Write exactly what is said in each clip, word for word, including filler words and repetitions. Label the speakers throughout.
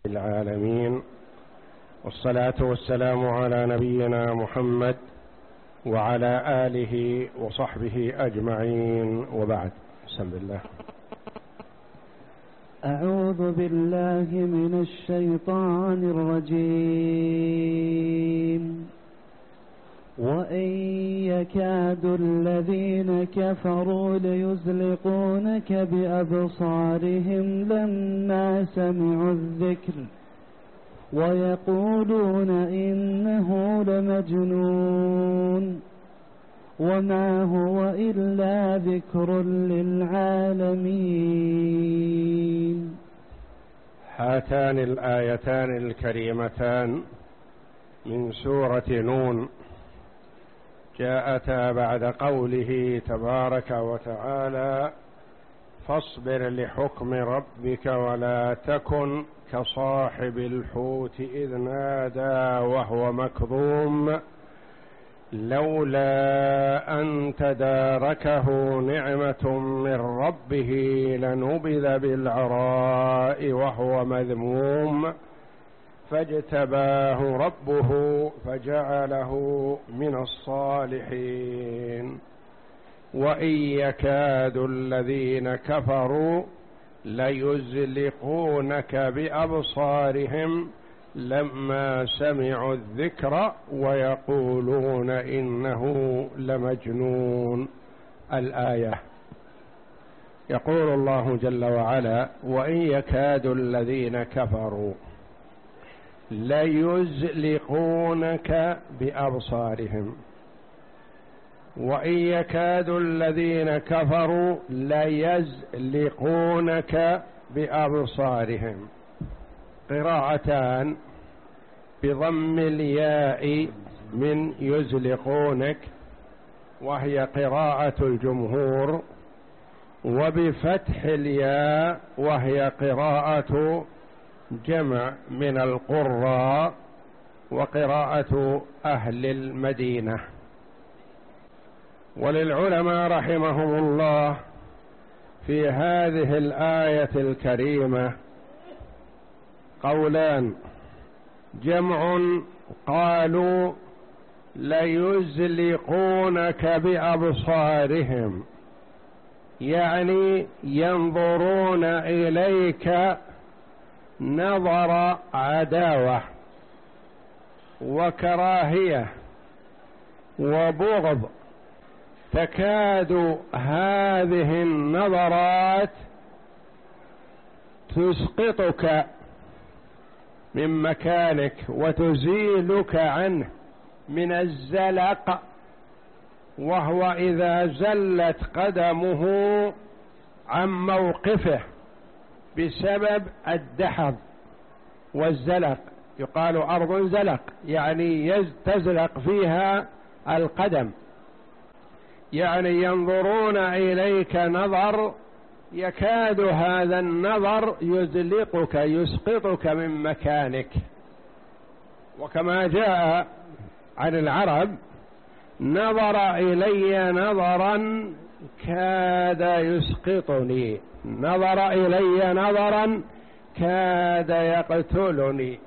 Speaker 1: العالمين، والصلاة والسلام على نبينا محمد وعلى آله وصحبه أجمعين، وبعد. بسم الله.
Speaker 2: أعوذ بالله من الشيطان الرجيم. وإن يكاد الذين كفروا ليزلقونك بأبصارهم لما سمعوا الذكر ويقولون إنه لمجنون وما هو إلا ذكر للعالمين.
Speaker 1: هاتان الآيتان الكريمتان من سورة نون جاءتا بعد قوله تبارك وتعالى: فاصبر لحكم ربك ولا تكن كصاحب الحوت إذ نادى وهو مكظوم لولا أن تداركه نعمة من ربه لنبذ بالعراء وهو مذموم فاجتباه ربه فجعله من الصالحين. وإن يكاد الذين كفروا ليزلقونك بأبصارهم لما سمعوا الذكر ويقولون إنه لمجنون. الآية. يقول الله جل وعلا: وإن يكاد الذين كفروا ليزلقونك بأبصارهم. وإن يكاد الذين كفروا ليزلقونك بأبصارهم. قراءتان بضم الياء من يزلقونك وهي قراءة الجمهور، وبفتح الياء وهي قراءة جمع من القراء وقراءة أهل المدينة. وللعلماء رحمهم الله في هذه الآية الكريمة قولان: جمع قالوا ليزلقونك بأبصارهم، يعني ينظرون إليك نظر عداوة وكراهية وبغض، تكاد هذه النظرات تسقطك من مكانك وتزيلك عنه من الزلق، وهو إذا زلت قدمه عن موقفه بسبب الدحض والزلق. يقال أرض زلق، يعني تزلق فيها القدم، يعني ينظرون إليك نظر يكاد هذا النظر يزلقك يسقطك من مكانك. وكما جاء عن العرب: نظر إلي نظرا كاد يسقطني، نظر إلي نظرا كاد يقتلني.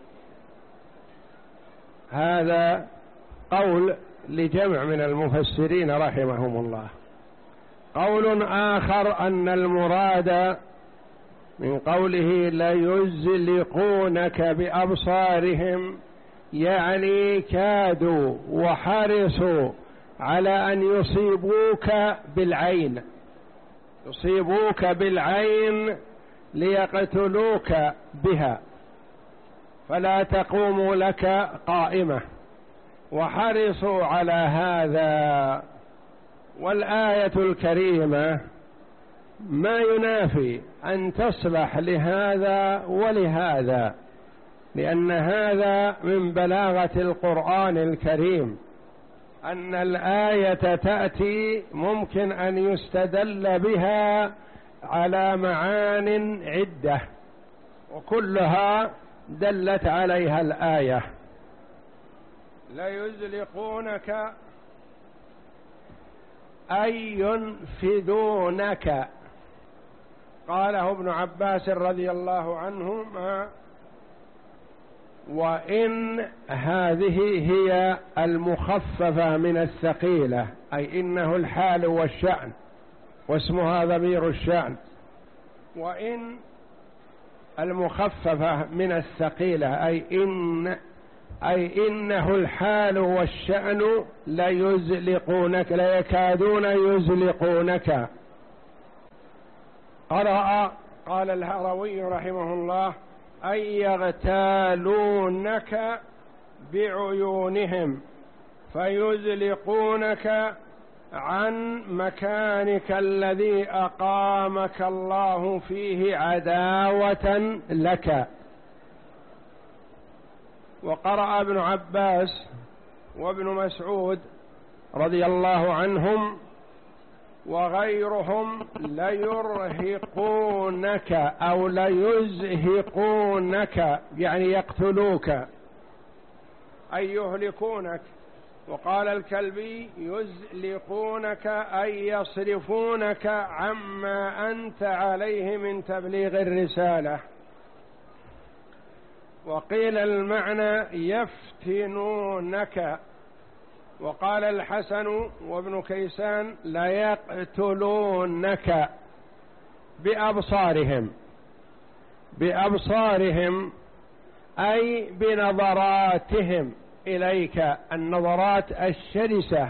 Speaker 1: هذا قول لجمع من المفسرين رحمهم الله. قول آخر أن المراد من قوله ليزلقونك بأبصارهم يعني كادوا وحرصوا على أن يصيبوك بالعين، يصيبوك بالعين ليقتلوك بها فلا تقوم لك قائمة، وحرصوا على هذا. والآية الكريمة ما ينافي أن تصلح لهذا ولهذا، لأن هذا من بلاغة القرآن الكريم، أن الآية تأتي ممكن أن يستدل بها على معان عدة، وكلها دلت عليها الآية. لا يزلقونك أي وإن هذه هي المخففة من الثقيلة، أي إنه الحال والشأن، واسمها ضمير الشأن. وإن المخففة من الثقيلة أي إن أي إنه الحال والشأن ليزلقونك، ليكادون يزلقونك. قرأ قال الهروي رحمه الله أي يغتالونك بعيونهم فيزلقونك عن مكانك الذي أقامك الله فيه عداوة لك. وقرأ ابن عباس وابن مسعود رضي الله عنهم وغيرهم ليرهقونك أو ليزهقونك، يعني يقتلوك أي يهلكونك. وقال الكلبي يزلقونك أي يصرفونك عما أنت عليه من تبليغ الرسالة. وقيل المعنى يفتنونك. وقال الحسن وابن كيسان ليقتلونك بأبصارهم، بأبصارهم أي بنظراتهم إليك، النظرات الشرسة،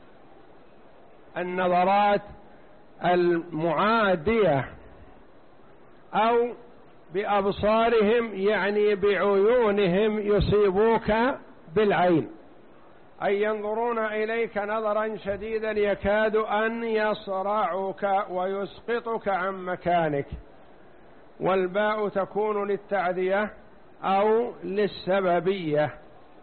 Speaker 1: النظرات المعادية، أو بأبصارهم يعني بعيونهم يصيبوك بالعين، أي ينظرون إليك نظرا شديدا يكاد أن يصرعك ويسقطك عن مكانك. والباء تكون للتعدية أو للسببية.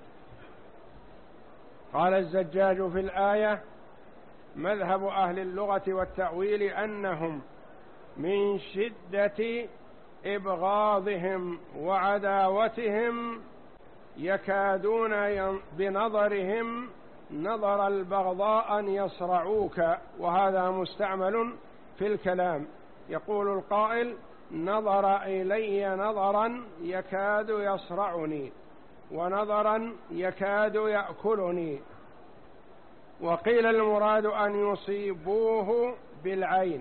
Speaker 1: قال الزجاج في الآية مذهب أهل اللغة والتأويل أنهم من شدة إبغاضهم وعداوتهم يكادون بنظرهم نظر البغضاء أن يصرعوك، وهذا مستعمل في الكلام. يقول القائل نظر إلي نظرا يكاد يصرعني، ونظرا يكاد يأكلني. وقيل المراد أن يصيبوه بالعين،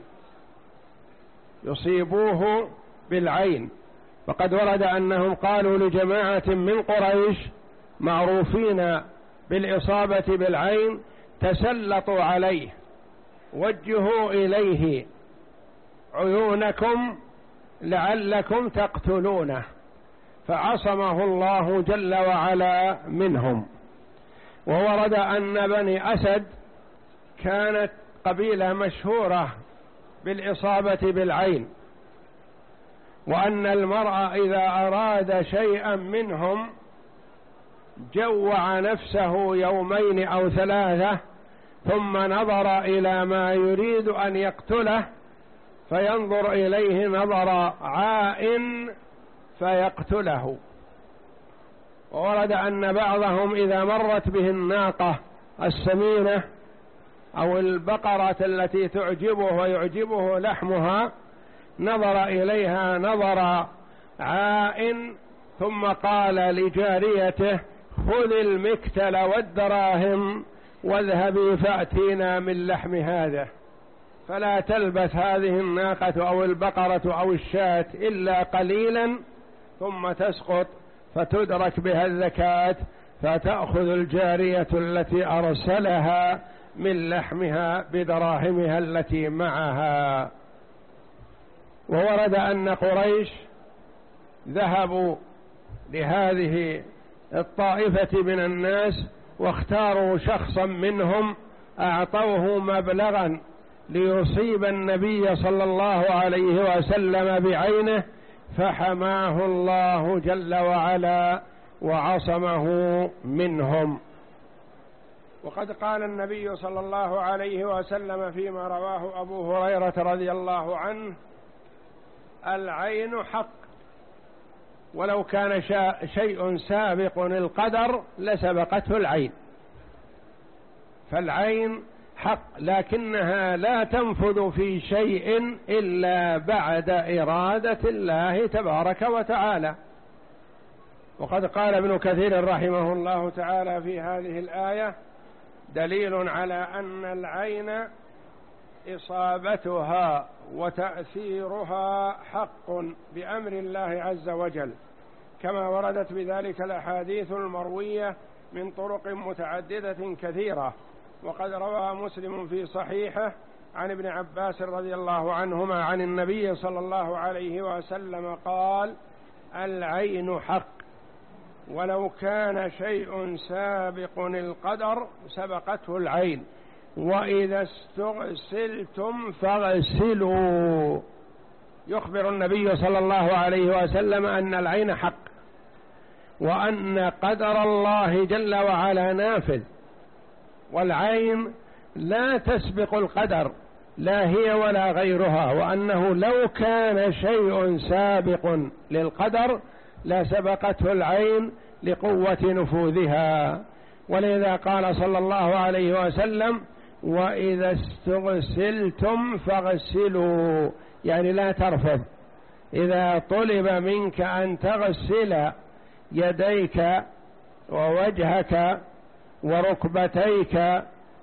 Speaker 1: يصيبوه بالعين. وقد ورد أنهم قالوا لجماعة من قريش معروفين بالإصابة بالعين تسلطوا عليه، وجهوا إليه عيونكم لعلكم تقتلونه، فعصمه الله جل وعلا منهم. وورد أن بني أسد كانت قبيلة مشهورة بالإصابة بالعين، وأن المرء إذا أراد شيئا منهم جوع نفسه يومين أو ثلاثة ثم نظر إلى ما يريد أن يقتله فينظر إليه نظر عائن فيقتله. وورد أن بعضهم إذا مرت به الناقة السمينة أو البقرة التي تعجبه ويعجبه لحمها نظر إليها نظر عائن ثم قال لجاريته خذ المكتل والدراهم واذهبي فأتينا من لحم هذا، فلا تلبث هذه الناقة أو البقرة أو الشاة إلا قليلا ثم تسقط فتدرك بها الزكاة، فتأخذ الجارية التي أرسلها من لحمها بدراهمها التي معها. وورد أن قريش ذهبوا لهذه الطائفة من الناس واختاروا شخصا منهم أعطوه مبلغا ليصيب النبي صلى الله عليه وسلم بعينه، فحماه الله جل وعلا وعصمه منهم. وقد قال النبي صلى الله عليه وسلم فيما رواه أبو هريرة رضي الله عنه العين حق، ولو كان شيء سابق القدر لسبقته العين. فالعين حق لكنها لا تنفذ في شيء إلا بعد إرادة الله تبارك وتعالى. وقد قال ابن كثير رحمه الله تعالى في هذه الآية: دليل على أن العين إصابتها وتأثيرها حق بأمر الله عز وجل، كما وردت بذلك الأحاديث المروية من طرق متعددة كثيرة. وقد روى مسلم في صحيحه عن ابن عباس رضي الله عنهما عن النبي صلى الله عليه وسلم قال: العين حق، ولو كان شيء سابق القدر سبقته العين، وإذا استغسلتم فاغسلوا. يخبر النبي صلى الله عليه وسلم أن العين حق، وأن قدر الله جل وعلا نافذ، والعين لا تسبق القدر، لا هي ولا غيرها، وأنه لو كان شيء سابق للقدر لسبقته العين لقوة نفوذها. ولذا قال صلى الله عليه وسلم: وإذا استغسلتم فاغسلوا، يعني لا ترفض. إذا طلب منك أن تغسل يديك ووجهك وركبتيك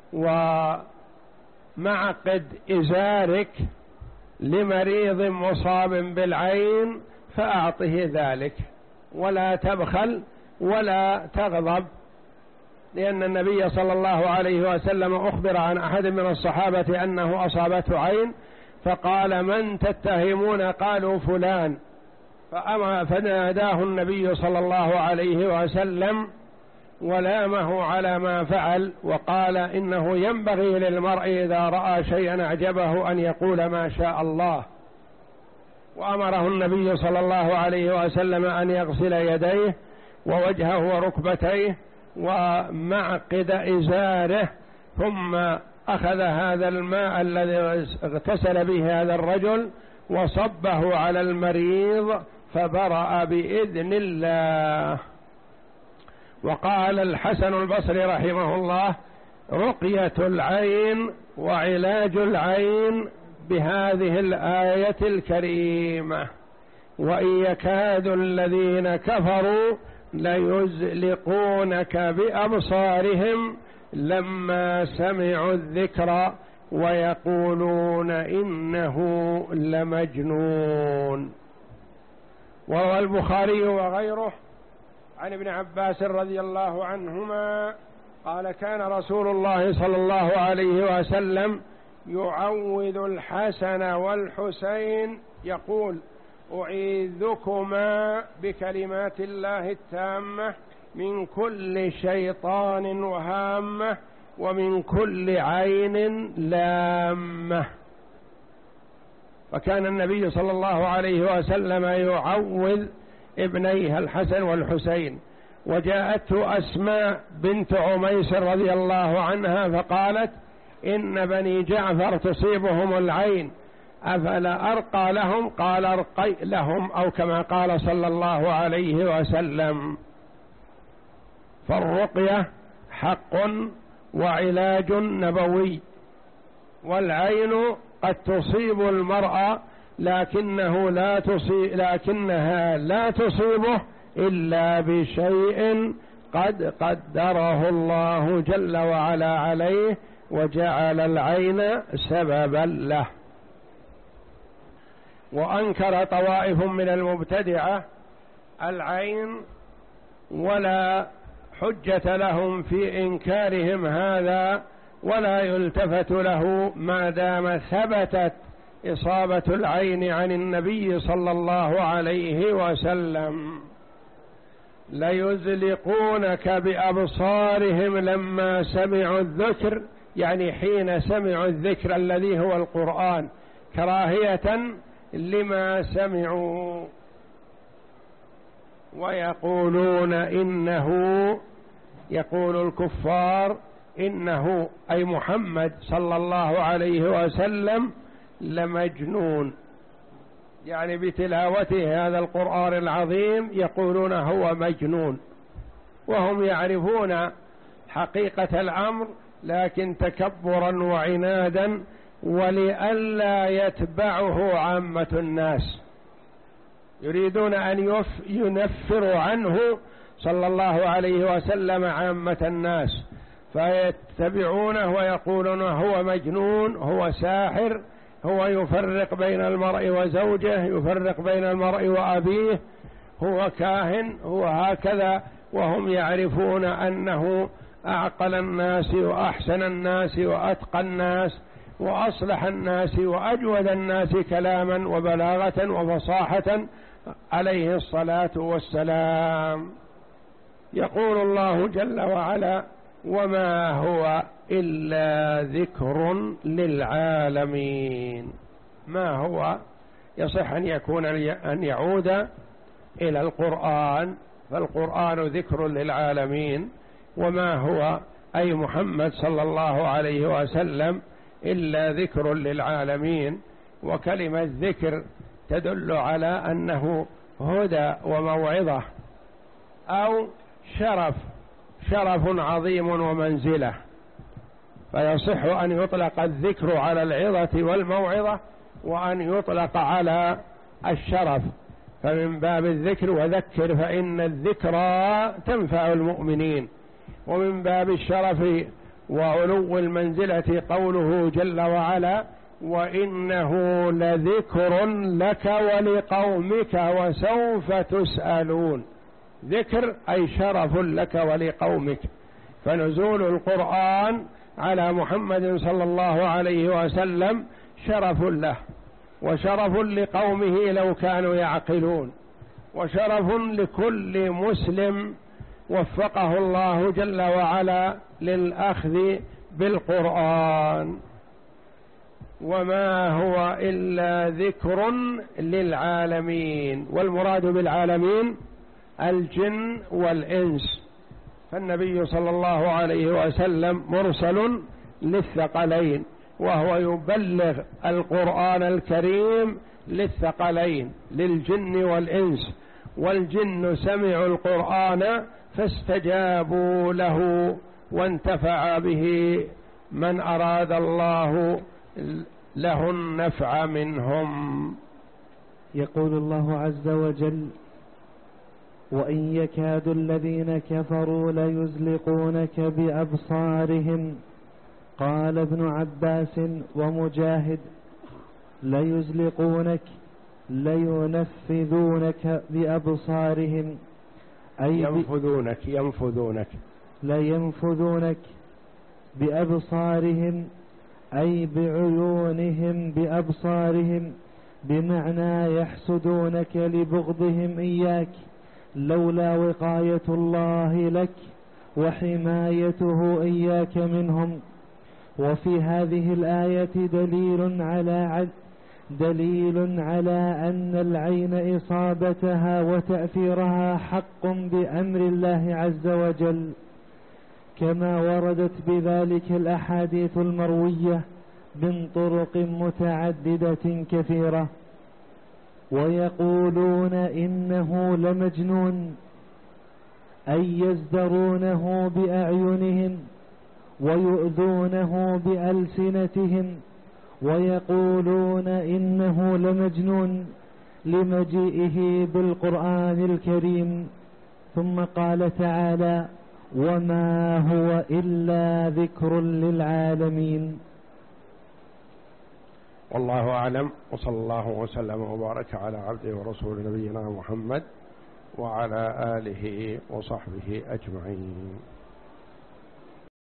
Speaker 1: ومعقد إزارك لمريض مصاب بالعين فأعطه ذلك، ولا تبخل ولا تغضب، لأن النبي صلى الله عليه وسلم أخبر عن أحد من الصحابة أنه أصابته عين، فقال: من تتهمون؟ قالوا: فلان. فأما فناداه النبي صلى الله عليه وسلم ولامه على ما فعل، وقال: إنه ينبغي للمرء إذا رأى شيئا أعجبه أن يقول ما شاء الله. وأمره النبي صلى الله عليه وسلم أن يغسل يديه ووجهه وركبتيه ومعقد إزاره، ثم أخذ هذا الماء الذي اغتسل به هذا الرجل وصبه على المريض فبرأ بإذن الله. وقال الحسن البصري رحمه الله: رقية العين وعلاج العين بهذه الآية الكريمة، وإن يكاد الذين كفروا ليزلقونك بأبصارهم لما سمعوا الذكر ويقولون إنه لمجنون. وروى البخاري وغيره عن ابن عباس رضي الله عنهما قال: كان رسول الله صلى الله عليه وسلم يعوذ الحسن والحسين يقول: أعيذكما بكلمات الله التامة من كل شيطان وهامة ومن كل عين لامة. فكان النبي صلى الله عليه وسلم يعوذ ابنيه الحسن والحسين. وجاءته أسماء بنت عميس رضي الله عنها فقالت: إن بني جعفر تصيبهم العين أفلا أرقى لهم؟ قال: ارقي لهم، أو كما قال صلى الله عليه وسلم. فالرقية حق وعلاج نبوي، والعين قد تصيب المرأة لكنه لا تصيب لكنها لا تصيبه إلا بشيء قد قدره الله جل وعلا عليه وجعل العين سببا له. وأنكر طوائف من المبتدعة العين، ولا حجة لهم في إنكارهم هذا، ولا يلتفت له ما دام ثبتت إصابة العين عن النبي صلى الله عليه وسلم. ليزلقونك بأبصارهم لما سمعوا الذكر، يعني حين سمعوا الذكر الذي هو القرآن، كراهية لما سمعوا، ويقولون إنه، يقول الكفار إنه أي محمد صلى الله عليه وسلم لمجنون، يعني بتلاوته هذا القرآن العظيم يقولون هو مجنون، وهم يعرفون حقيقة الأمر، لكن تكبرا وعنادا ولئلا يتبعه عامة الناس، يريدون أن ينفروا عنه صلى الله عليه وسلم عامة الناس، فيتبعونه ويقولون هو مجنون، هو ساحر، هو يفرق بين المرء وزوجه، يفرق بين المرء وأبيه، هو كاهن، هو هكذا، وهم يعرفون أنه أعقل الناس وأحسن الناس وأتقى الناس وأصلح الناس وأجود الناس كلاما وبلاغة وفصاحة عليه الصلاة والسلام. يقول الله جل وعلا: وما هو إلا ذكر للعالمين. ما هو يصح أن يكون أن يعود إلى القرآن، فالقرآن ذكر للعالمين، وما هو أي محمد صلى الله عليه وسلم إلا ذكر للعالمين. وكلمة ذكر تدل على أنه هدى وموعظة أو شرف، شرف عظيم ومنزلة، فيصح أن يطلق الذكر على العظة والموعظة، وأن يطلق على الشرف، فمن باب الذكر وذكر فإن الذكرى تنفع المؤمنين، ومن باب الشرف وعلو المنزلة قوله جل وعلا: وإنه لذكر لك ولقومك وسوف تسألون. ذكر أي شرف لك ولقومك، فنزول القرآن على محمد صلى الله عليه وسلم شرف له، وشرف لقومه لو كانوا يعقلون، وشرف لكل مسلم وفقه الله جل وعلا للأخذ بالقرآن. وما هو إلا ذكر للعالمين، والمراد بالعالمين الجن والإنس، فالنبي صلى الله عليه وسلم مرسل للثقلين، وهو يبلغ القرآن الكريم للثقلين للجن والإنس، والجن سمعوا القرآن فاستجابوا له وانتفع به من أراد الله له النفع منهم.
Speaker 2: يقول الله عز وجل: وإن يكاد الذين كفروا ليزلقونك بأبصارهم. قال ابن عباس ومجاهد: ليزلقونك لينفذونك بأبصارهم، أي
Speaker 1: ينفذونك ينفذونك
Speaker 2: لينفذونك بأبصارهم، أي بعيونهم بأبصارهم، بمعنى يحسدونك لبغضهم إياك، لولا وقاية الله لك وحمايته إياك منهم. وفي هذه الآية دليل على عد دليل على أن العين إصابتها وتأثيرها حق بأمر الله عز وجل، كما وردت بذلك الأحاديث المروية من طرق متعددة كثيرة. ويقولون إنه لمجنون، أي يزدرونه بأعينهم ويؤذونه بألسنتهم، ويقولون إنه لمجنون لمجيئه بالقرآن الكريم. ثم قال تعالى: وما هو إلا ذكر للعالمين.
Speaker 1: والله أعلم، وصلى الله وسلم وبارك على عبده ورسول نبينا محمد وعلى آله وصحبه أجمعين.